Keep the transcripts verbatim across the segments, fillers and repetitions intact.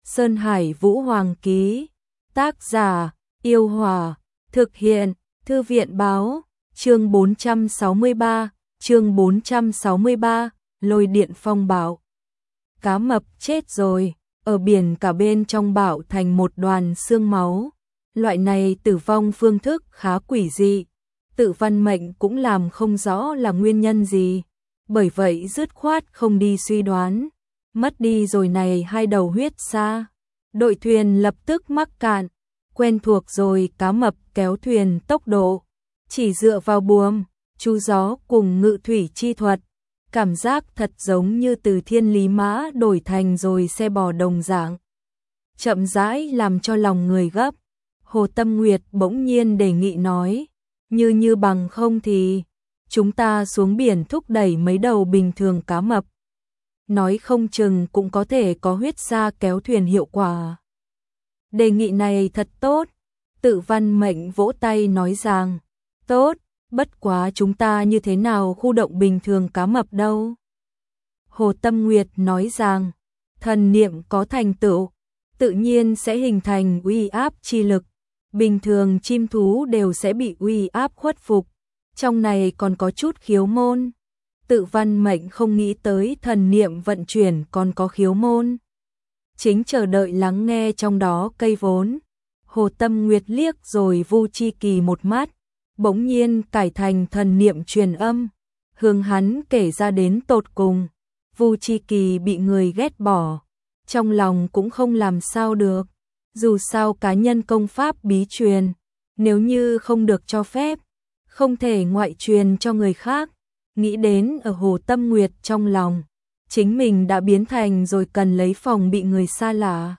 Sơn Hải Vũ Hoàng ký. Tác giả, Yêu Hòa. Thực hiện, Thư viện báo. Chương bốn trăm sáu mươi ba, chương bốn trăm sáu mươi ba, lôi điện phong bạo. Cá mập chết rồi, ở biển cả bên trong bạo thành một đoàn xương máu. Loại này tử vong phương thức khá quỷ dị. Tự Văn Mệnh cũng làm không rõ là nguyên nhân gì. Bởi vậy dứt khoát không đi suy đoán. Mất đi rồi này hai đầu huyết sa. Đội thuyền lập tức mắc cạn. Quen thuộc rồi cá mập kéo thuyền tốc độ. Chỉ dựa vào buồm, chú gió cùng ngự thủy chi thuật. Cảm giác thật giống như từ thiên lý mã đổi thành rồi xe bò đồng dạng. Chậm rãi làm cho lòng người gấp. Hồ Tâm Nguyệt bỗng nhiên đề nghị nói. Như như bằng không thì chúng ta xuống biển thúc đẩy mấy đầu bình thường cá mập. Nói không chừng cũng có thể có huyết sa kéo thuyền hiệu quả. Đề nghị này thật tốt. Tự Văn Mệnh vỗ tay nói rằng. Tốt, bất quá chúng ta như thế nào khu động bình thường cá mập đâu. Hồ Tâm Nguyệt nói rằng. Thần niệm có thành tựu, tự nhiên sẽ hình thành uy áp chi lực. Bình thường chim thú đều sẽ bị uy áp khuất phục. Trong này còn có chút khiếu môn. Tự Văn Mệnh không nghĩ tới thần niệm vận chuyển còn có khiếu môn. Chính chờ đợi lắng nghe trong đó cây vốn. Hồ Tâm Nguyệt liếc rồi Vu Chi Kỳ một mắt. Bỗng nhiên cải thành thần niệm truyền âm. Hướng hắn kể ra đến tột cùng. Vu Chi Kỳ bị người ghét bỏ. Trong lòng cũng không làm sao được. Dù sao cá nhân công pháp bí truyền. Nếu như không được cho phép. Không thể ngoại truyền cho người khác. Nghĩ đến ở Hồ Tâm Nguyệt trong lòng. Chính mình đã biến thành rồi cần lấy phòng bị người xa lạ.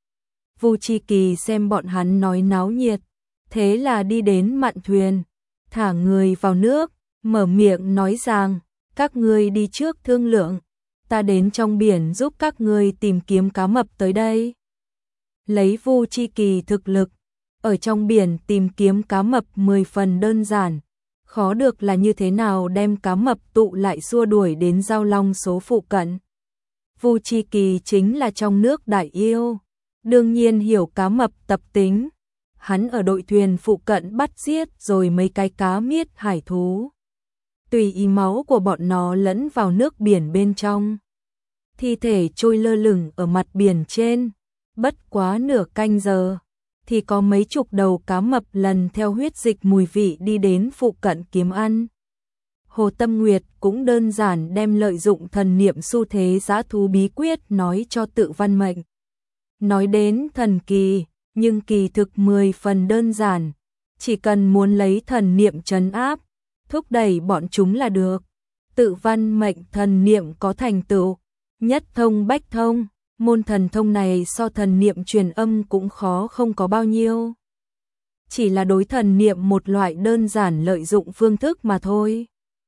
Vu Chi Kỳ xem bọn hắn nói náo nhiệt. Thế là đi đến mạn thuyền. Thả người vào nước. Mở miệng nói rằng. Các ngươi đi trước thương lượng. Ta đến trong biển giúp các ngươi tìm kiếm cá mập tới đây. Lấy Vu Chi Kỳ thực lực. Ở trong biển tìm kiếm cá mập mười phần đơn giản. Khó được là như thế nào đem cá mập tụ lại xua đuổi đến Giao Long số phụ cận. Vu Chi Kỳ chính là trong nước đại yêu. Đương nhiên hiểu cá mập tập tính. Hắn ở đội thuyền phụ cận bắt giết rồi mấy cái cá miết hải thú. Tùy ý máu của bọn nó lẫn vào nước biển bên trong. Thi thể trôi lơ lửng ở mặt biển trên. Bất quá nửa canh giờ. Thì có mấy chục đầu cá mập lần theo huyết dịch mùi vị đi đến phụ cận kiếm ăn. Hồ Tâm Nguyệt cũng đơn giản đem lợi dụng thần niệm xu thế dã thú bí quyết nói cho Tự Văn Mệnh. Nói đến thần kỳ, nhưng kỳ thực mười phần đơn giản. Chỉ cần muốn lấy thần niệm trấn áp, thúc đẩy bọn chúng là được. Tự Văn Mệnh thần niệm có thành tựu, nhất thông bách thông. Môn thần thông này so thần niệm truyền âm cũng khó không có bao nhiêu. Chỉ là đối thần niệm một loại đơn giản lợi dụng phương thức mà thôi.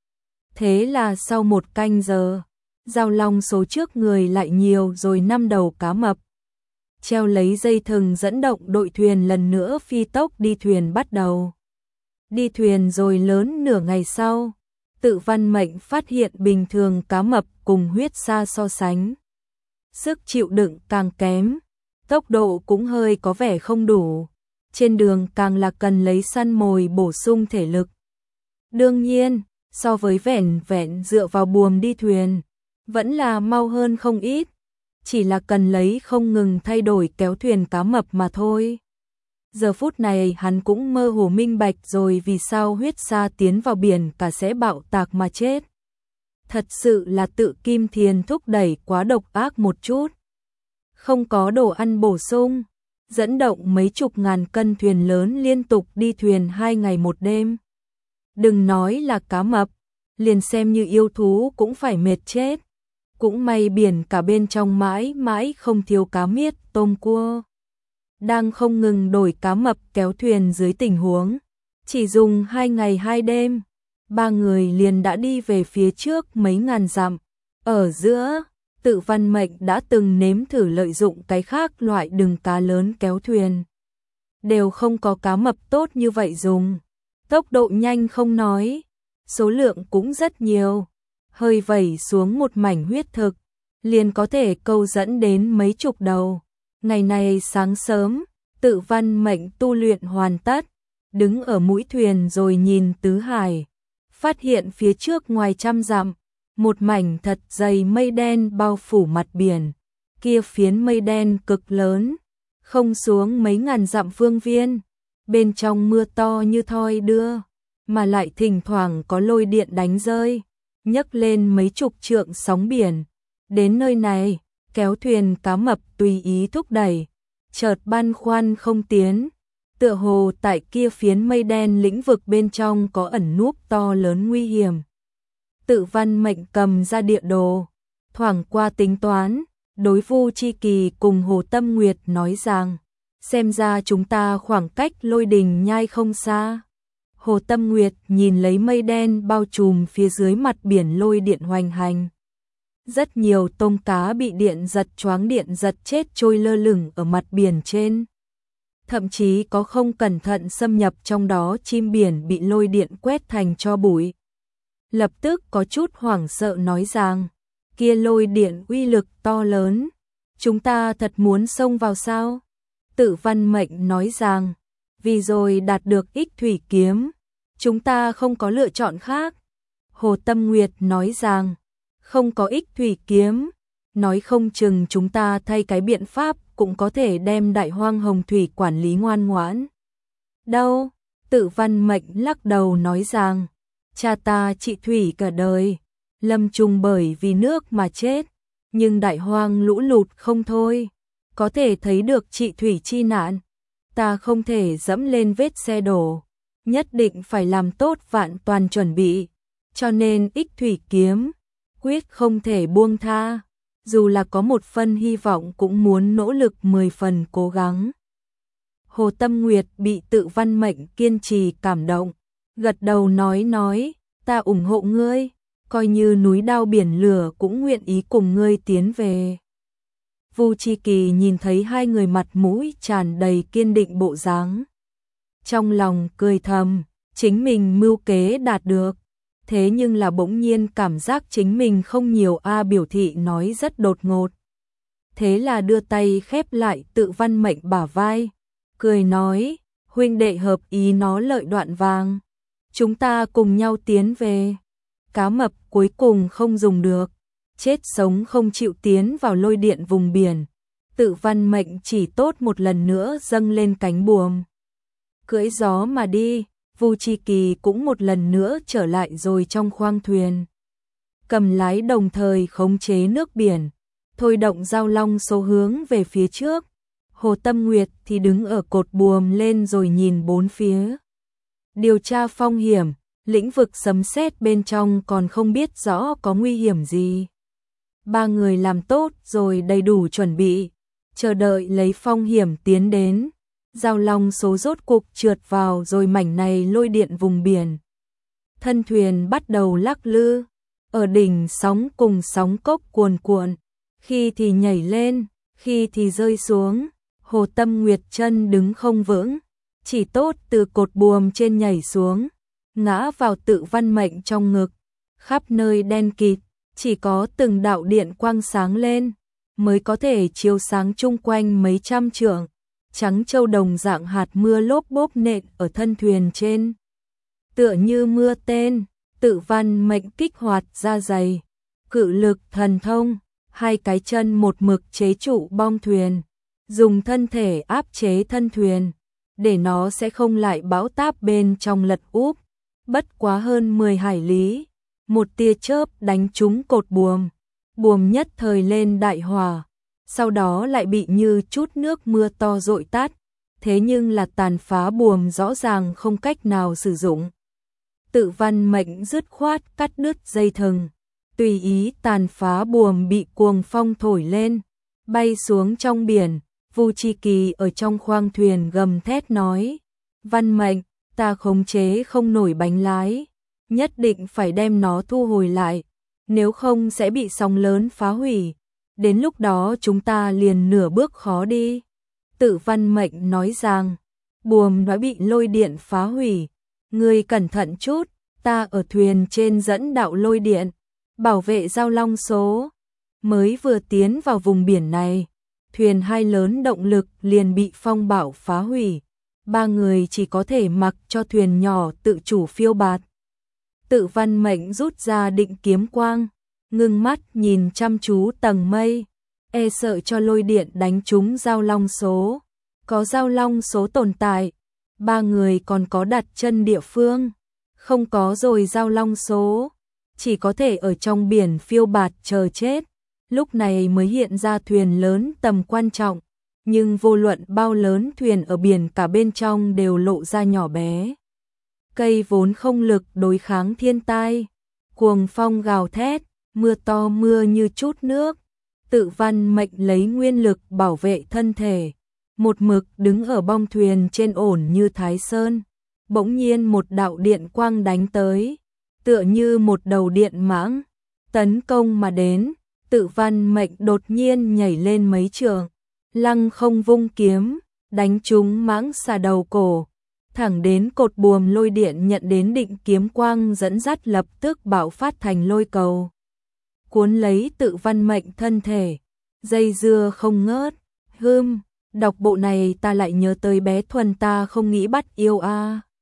Thế là sau một canh giờ, Giao Long số trước người lại nhiều rồi năm đầu cá mập. Treo lấy dây thừng dẫn động đội thuyền lần nữa phi tốc đi thuyền bắt đầu. Đi thuyền rồi lớn nửa ngày sau, Tự Văn Mệnh phát hiện bình thường cá mập cùng huyết sa so sánh. Sức chịu đựng càng kém, tốc độ cũng hơi có vẻ không đủ. Trên đường càng là cần lấy săn mồi bổ sung thể lực. Đương nhiên, so với vẻn vẹn dựa vào buồm đi thuyền, vẫn là mau hơn không ít. Chỉ là cần lấy không ngừng thay đổi kéo thuyền cá mập mà thôi. Giờ phút này hắn cũng mơ hồ minh bạch rồi vì sao huyết sa tiến vào biển cả sẽ bạo tạc mà chết. Thật sự là tự Kim Thiền thúc đẩy quá độc ác một chút. Không có đồ ăn bổ sung, dẫn động mấy chục ngàn cân thuyền lớn liên tục đi thuyền hai ngày một đêm. Đừng nói là cá mập, liền xem như yêu thú cũng phải mệt chết. Cũng may biển cả bên trong mãi mãi không thiếu cá miết, tôm cua. Đang không ngừng đổi cá mập kéo thuyền dưới tình huống. Chỉ dùng hai ngày hai đêm. Ba người liền đã đi về phía trước mấy ngàn dặm. Ở giữa, Tự Văn Mệnh đã từng nếm thử lợi dụng cái khác loại đừng cá lớn kéo thuyền. Đều không có cá mập tốt như vậy dùng. Tốc độ nhanh không nói, số lượng cũng rất nhiều. Hơi vẩy xuống một mảnh huyết thực, liền có thể câu dẫn đến mấy chục đầu. Ngày này sáng sớm, Tự Văn Mệnh tu luyện hoàn tất, đứng ở mũi thuyền rồi nhìn tứ hải, phát hiện phía trước ngoài trăm dặm, một mảnh thật dày mây đen bao phủ mặt biển, kia phiến mây đen cực lớn, không xuống mấy ngàn dặm phương viên, bên trong mưa to như thoi đưa, mà lại thỉnh thoảng có lôi điện đánh rơi, nhấc lên mấy chục trượng sóng biển. Đến nơi này, kéo thuyền cá mập tùy ý thúc đẩy, chợt băn khoăn không tiến, tựa hồ tại kia phiến mây đen lĩnh vực bên trong có ẩn núp to lớn nguy hiểm. Tự Văn Mệnh cầm ra địa đồ, thoảng qua tính toán, đối Vu Chi Kỳ cùng Hồ Tâm Nguyệt nói rằng, xem ra chúng ta khoảng cách Lôi Đình Nhai không xa. Hồ Tâm Nguyệt nhìn lấy mây đen bao trùm phía dưới mặt biển lôi điện hoành hành. Rất nhiều tôm cá bị điện giật choáng điện giật chết trôi lơ lửng ở mặt biển trên. Thậm chí có không cẩn thận xâm nhập trong đó chim biển bị lôi điện quét thành tro bụi. Lập tức có chút hoảng sợ nói rằng, kia lôi điện uy lực to lớn, chúng ta thật muốn xông vào sao? Tự Văn Mệnh nói rằng, vì rồi đạt được ích thủy kiếm, chúng ta không có lựa chọn khác. Hồ Tâm Nguyệt nói rằng, không có ích thủy kiếm, nói không chừng chúng ta thay cái biện pháp cũng có thể đem Đại Hoang Hồng Thủy quản lý ngoan ngoãn. Đâu? Tự Văn Mệnh lắc đầu nói rằng, cha ta trị thủy cả đời, lâm chung bởi vì nước mà chết, nhưng Đại Hoang lũ lụt không thôi, có thể thấy được trị thủy chi nạn, ta không thể dẫm lên vết xe đổ, nhất định phải làm tốt vạn toàn chuẩn bị, cho nên ích thủy kiếm, quyết không thể buông tha, dù là có một phần hy vọng cũng muốn nỗ lực mười phần cố gắng. Hồ Tâm Nguyệt bị Tự Văn Mệnh kiên trì cảm động, gật đầu nói nói, ta ủng hộ ngươi, coi như núi đao biển lửa cũng nguyện ý cùng ngươi tiến về. Vu Chi Kỳ nhìn thấy hai người mặt mũi tràn đầy kiên định bộ dáng, trong lòng cười thầm, chính mình mưu kế đạt được, thế nhưng là bỗng nhiên cảm giác chính mình không nhiều a biểu thị nói rất đột ngột. Thế là đưa tay khép lại Tự Văn Mệnh bả vai, cười nói, huynh đệ hợp ý nó lợi đoạn vàng, chúng ta cùng nhau tiến về. Cá mập cuối cùng không dùng được, chết sống không chịu tiến vào lôi điện vùng biển. Tự Văn Mệnh chỉ tốt một lần nữa dâng lên cánh buồm, cưỡi gió mà đi. Vu Chi Kỳ cũng một lần nữa trở lại rồi trong khoang thuyền, cầm lái đồng thời khống chế nước biển, thôi động giao long số hướng về phía trước. Hồ Tâm Nguyệt thì đứng ở cột buồm lên rồi nhìn bốn phía, điều tra phong hiểm, lĩnh vực sấm sét bên trong còn không biết rõ có nguy hiểm gì. Ba người làm tốt rồi đầy đủ chuẩn bị, chờ đợi lấy phong hiểm tiến đến. Giao long số rốt cục trượt vào rồi mảnh này lôi điện vùng biển. Thân thuyền bắt đầu lắc lư, ở đỉnh sóng cùng sóng cốc cuồn cuộn, khi thì nhảy lên, khi thì rơi xuống. Hồ Tâm Nguyệt chân đứng không vững, chỉ tốt từ cột buồm trên nhảy xuống, ngã vào Tự Văn Mệnh trong ngực, khắp nơi đen kịt, chỉ có từng đạo điện quang sáng lên, mới có thể chiếu sáng chung quanh mấy trăm trượng. Trắng châu đồng dạng hạt mưa lốp bốp nện ở thân thuyền trên, tựa như mưa tên. Tự Văn Mệnh kích hoạt ra giày, cự lực thần thông, hai cái chân một mực chế trụ bong thuyền, dùng thân thể áp chế thân thuyền, để nó sẽ không lại bão táp bên trong lật úp. Bất quá hơn mười hải lý, một tia chớp đánh trúng cột buồm, buồm nhất thời lên đại hỏa, sau đó lại bị như chút nước mưa to dội tắt, thế nhưng là tàn phá buồm rõ ràng không cách nào sử dụng. Tự Văn Mệnh dứt khoát cắt đứt dây thừng, tùy ý tàn phá buồm bị cuồng phong thổi lên, bay xuống trong biển. Vu Chi Kỳ ở trong khoang thuyền gầm thét nói, Văn Mệnh, ta khống chế không nổi bánh lái, nhất định phải đem nó thu hồi lại, nếu không sẽ bị sóng lớn phá hủy, đến lúc đó chúng ta liền nửa bước khó đi. Tự Văn Mệnh nói rằng, buồm đã bị lôi điện phá hủy, ngươi cẩn thận chút, ta ở thuyền trên dẫn đạo lôi điện, bảo vệ giao long số. Mới vừa tiến vào vùng biển này, thuyền hai lớn động lực liền bị phong bạo phá hủy. Ba người chỉ có thể mặc cho thuyền nhỏ tự chủ phiêu bạt. Tự Văn Mệnh rút ra định kiếm quang, ngưng mắt nhìn chăm chú tầng mây, e sợ cho lôi điện đánh trúng giao long số. Có giao long số tồn tại, ba người còn có đặt chân địa phương, không có rồi giao long số, chỉ có thể ở trong biển phiêu bạt chờ chết. Lúc này mới hiện ra thuyền lớn tầm quan trọng, nhưng vô luận bao lớn thuyền ở biển cả bên trong đều lộ ra nhỏ bé. Cây vốn không lực đối kháng thiên tai, cuồng phong gào thét, mưa to mưa như chút nước. Tự Văn Mệnh lấy nguyên lực bảo vệ thân thể, một mực đứng ở bong thuyền trên ổn như Thái Sơn. Bỗng nhiên một đạo điện quang đánh tới, tựa như một đầu điện mãng, tấn công mà đến. Tự Văn Mệnh đột nhiên nhảy lên mấy trượng, lăng không vung kiếm, đánh trúng mãng xà đầu cổ, thẳng đến cột buồm lôi điện nhận đến định kiếm quang dẫn dắt lập tức bạo phát thành lôi cầu, cuốn lấy Tự Văn Mệnh thân thể, dây dưa không ngớt. Hưm, đọc bộ này ta lại nhớ tới bé Thuần ta không nghĩ bắt yêu a. À.